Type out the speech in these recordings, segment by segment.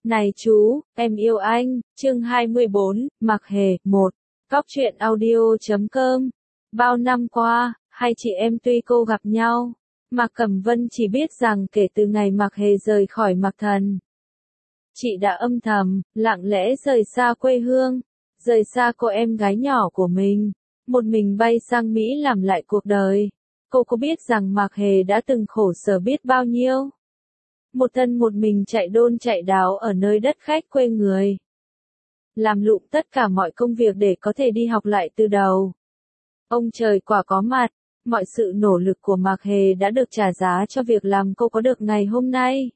Này chú, em yêu anh, chương 24, Mạc Hề, 1. Cóc truyện audio.com. Bao năm qua, hai chị em tuy cô gặp nhau, Mạc Cẩm Vân chỉ biết rằng kể từ ngày Mạc Hề rời khỏi Mạc Thần, chị đã âm thầm, lặng lẽ rời xa quê hương, rời xa cô em gái nhỏ của mình, một mình bay sang Mỹ làm lại cuộc đời. Cô có biết rằng Mạc Hề đã từng khổ sở biết bao nhiêu? Một thân một mình chạy đôn chạy đáo ở nơi đất khách quê người. Làm lụng tất cả mọi công việc để có thể đi học lại từ đầu. Ông trời quả có mặt, mọi sự nỗ lực của Mạc Hề đã được trả giá cho việc làm cô có được ngày hôm nay.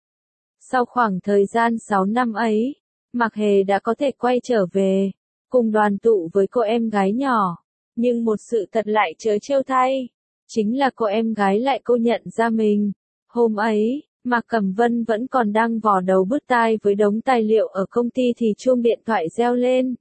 Sau khoảng thời gian 6 năm ấy, Mạc Hề đã có thể quay trở về, cùng đoàn tụ với cô em gái nhỏ. Nhưng một sự thật lại trớ trêu thay, chính là cô em gái lại cô nhận ra mình. Hôm ấy, Mạc Cẩm Vân vẫn còn đang vò đầu bứt tai với đống tài liệu ở công ty thì chuông điện thoại reo lên.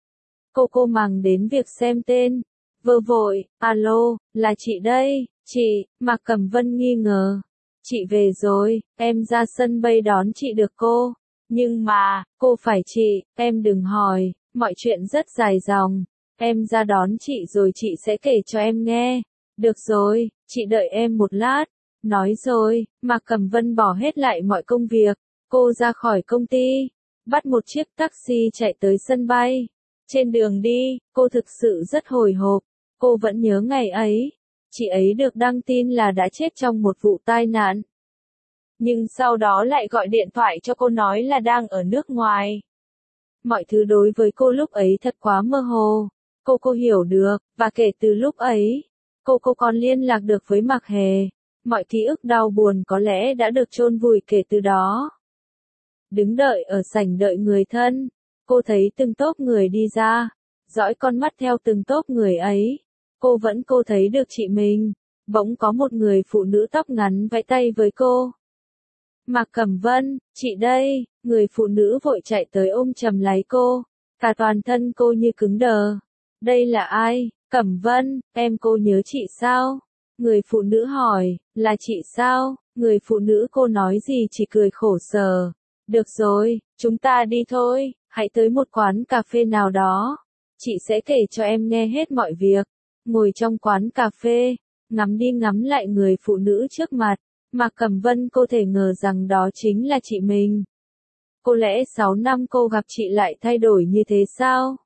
Cô màng đến việc xem tên, vơ vội, alo, là chị đây, chị, Mạc Cẩm Vân nghi ngờ. Chị về rồi, em ra sân bay đón chị được cô. Nhưng mà, cô phải chị, em đừng hỏi, mọi chuyện rất dài dòng. Em ra đón chị rồi chị sẽ kể cho em nghe. Được rồi, chị đợi em một lát. Nói rồi, Mạc Cẩm Vân bỏ hết lại mọi công việc. Cô ra khỏi công ty, bắt một chiếc taxi chạy tới sân bay. Trên đường đi, cô thực sự rất hồi hộp. Cô vẫn nhớ ngày ấy. Chị ấy được đăng tin là đã chết trong một vụ tai nạn. Nhưng sau đó lại gọi điện thoại cho cô nói là đang ở nước ngoài. Mọi thứ đối với cô lúc ấy thật quá mơ hồ. Cô hiểu được, và kể từ lúc ấy, cô còn liên lạc được với Mạc Hề. Mọi ký ức đau buồn có lẽ đã được chôn vùi kể từ đó. Đứng đợi ở sảnh đợi người thân, cô thấy từng tốp người đi ra, dõi con mắt theo từng tốp người ấy. Cô thấy được chị mình, bỗng có một người phụ nữ tóc ngắn vẫy tay với cô. Mạc Cẩm Vân, chị đây, người phụ nữ vội chạy tới ôm chầm lấy cô, cả toàn thân cô như cứng đờ. Đây là ai? Cẩm Vân, em cô nhớ chị sao? Người phụ nữ hỏi, là chị sao? Người phụ nữ cô nói gì chỉ cười khổ sở. Được rồi, chúng ta đi thôi, hãy tới một quán cà phê nào đó. Chị sẽ kể cho em nghe hết mọi việc. Ngồi trong quán cà phê, ngắm đi ngắm lại người phụ nữ trước mặt, Mạc Cẩm Vân cô thể ngờ rằng đó chính là chị mình. Có lẽ 6 năm cô gặp chị lại thay đổi như thế sao?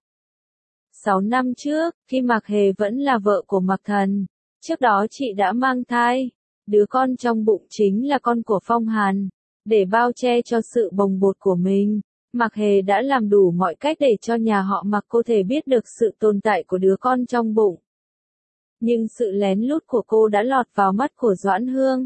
6 năm trước, khi Mạc Hề vẫn là vợ của Mạc Thần, trước đó chị đã mang thai, đứa con trong bụng chính là con của Phong Hàn. Để bao che cho sự bồng bột của mình, Mạc Hề đã làm đủ mọi cách để cho nhà họ Mạc cô thể biết được sự tồn tại của đứa con trong bụng. Nhưng sự lén lút của cô đã lọt vào mắt của Doãn Hương,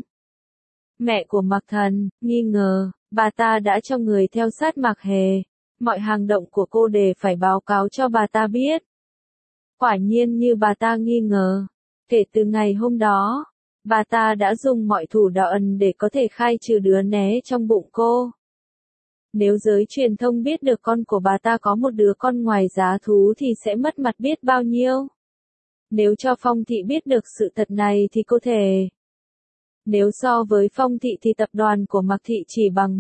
mẹ của Mạc Thần, nghi ngờ, bà ta đã cho người theo sát Mạc Hề. Mọi hành động của cô đều phải báo cáo cho bà ta biết. Quả nhiên như bà ta nghi ngờ, kể từ ngày hôm đó, bà ta đã dùng mọi thủ đoạn để có thể khai trừ đứa né trong bụng cô. Nếu giới truyền thông biết được con của bà ta có một đứa con ngoài giá thú thì sẽ mất mặt biết bao nhiêu. Nếu cho Phong Thị biết được sự thật này thì cô thể. Nếu so với Phong Thị thì tập đoàn của Mạc Thị chỉ bằng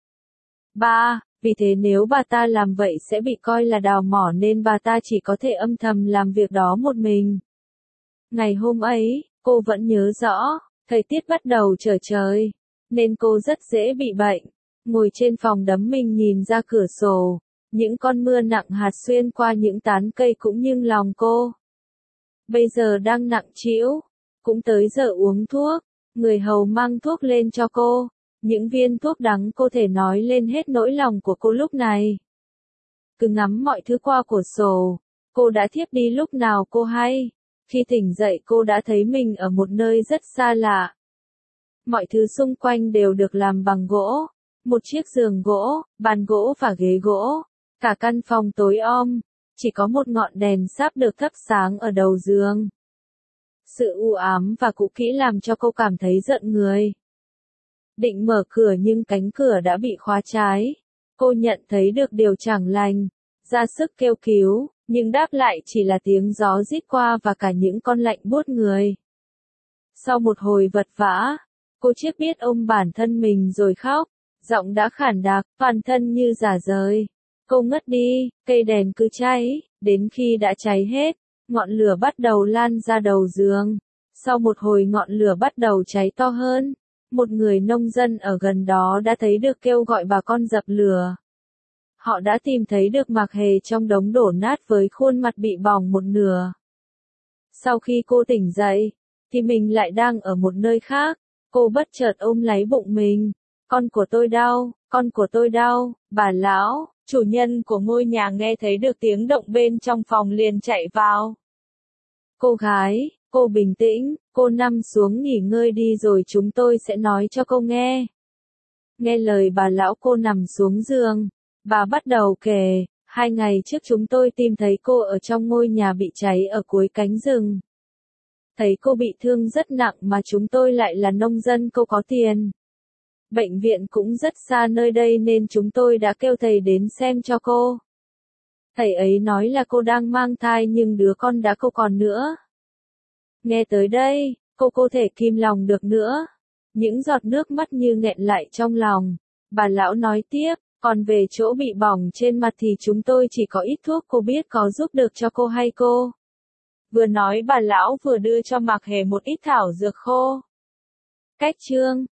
1/3, vì thế nếu bà ta làm vậy sẽ bị coi là đào mỏ nên bà ta chỉ có thể âm thầm làm việc đó một mình. Ngày hôm ấy, cô vẫn nhớ rõ, thời tiết bắt đầu trở trời, nên cô rất dễ bị bệnh. Ngồi trên phòng đấm mình nhìn ra cửa sổ, những con mưa nặng hạt xuyên qua những tán cây cũng nhưng lòng cô. Bây giờ đang nặng trĩu, cũng tới giờ uống thuốc, người hầu mang thuốc lên cho cô. Những viên thuốc đắng cô thể nói lên hết nỗi lòng của cô lúc này. Cứ ngắm mọi thứ qua cửa sổ, cô đã thiếp đi lúc nào cô hay. Khi tỉnh dậy cô đã thấy mình ở một nơi rất xa lạ. Mọi thứ xung quanh đều được làm bằng gỗ. Một chiếc giường gỗ, bàn gỗ và ghế gỗ. Cả căn phòng tối om, chỉ có một ngọn đèn sáp được thắp sáng ở đầu giường. Sự u ám và cũ kỹ làm cho cô cảm thấy giận người. Định mở cửa nhưng cánh cửa đã bị khóa trái. Cô nhận thấy được điều chẳng lành, ra sức kêu cứu, nhưng đáp lại chỉ là tiếng gió rít qua và cả những con lạnh buốt người. Sau một hồi vật vã, cô chiếc biết ôm bản thân mình rồi khóc. Giọng đã khản đặc, toàn thân như rả rời. Cô ngất đi, cây đèn cứ cháy, đến khi đã cháy hết, ngọn lửa bắt đầu lan ra đầu giường. Sau một hồi ngọn lửa bắt đầu cháy to hơn. Một người nông dân ở gần đó đã thấy được kêu gọi bà con dập lửa. Họ đã tìm thấy được Mạc Hề trong đống đổ nát với khuôn mặt bị bỏng một nửa. Sau khi cô tỉnh dậy, thì mình lại đang ở một nơi khác. Cô bất chợt ôm lấy bụng mình. Con của tôi đau, con của tôi đau. Bà lão, chủ nhân của ngôi nhà nghe thấy được tiếng động bên trong phòng liền chạy vào. Cô gái, cô bình tĩnh, cô nằm xuống nghỉ ngơi đi rồi chúng tôi sẽ nói cho cô nghe. Nghe lời bà lão cô nằm xuống giường. Bà bắt đầu kể, 2 ngày trước chúng tôi tìm thấy cô ở trong ngôi nhà bị cháy ở cuối cánh rừng. Thấy cô bị thương rất nặng mà chúng tôi lại là nông dân cô có tiền. Bệnh viện cũng rất xa nơi đây nên chúng tôi đã kêu thầy đến xem cho cô. Thầy ấy nói là cô đang mang thai nhưng đứa con đã không còn nữa. Nghe tới đây, cô thể kìm lòng được nữa. Những giọt nước mắt như nghẹn lại trong lòng. Bà lão nói tiếp, còn về chỗ bị bỏng trên mặt thì chúng tôi chỉ có ít thuốc cô biết có giúp được cho cô hay cô. Vừa nói bà lão vừa đưa cho Mạc Hề một ít thảo dược khô. Cách chương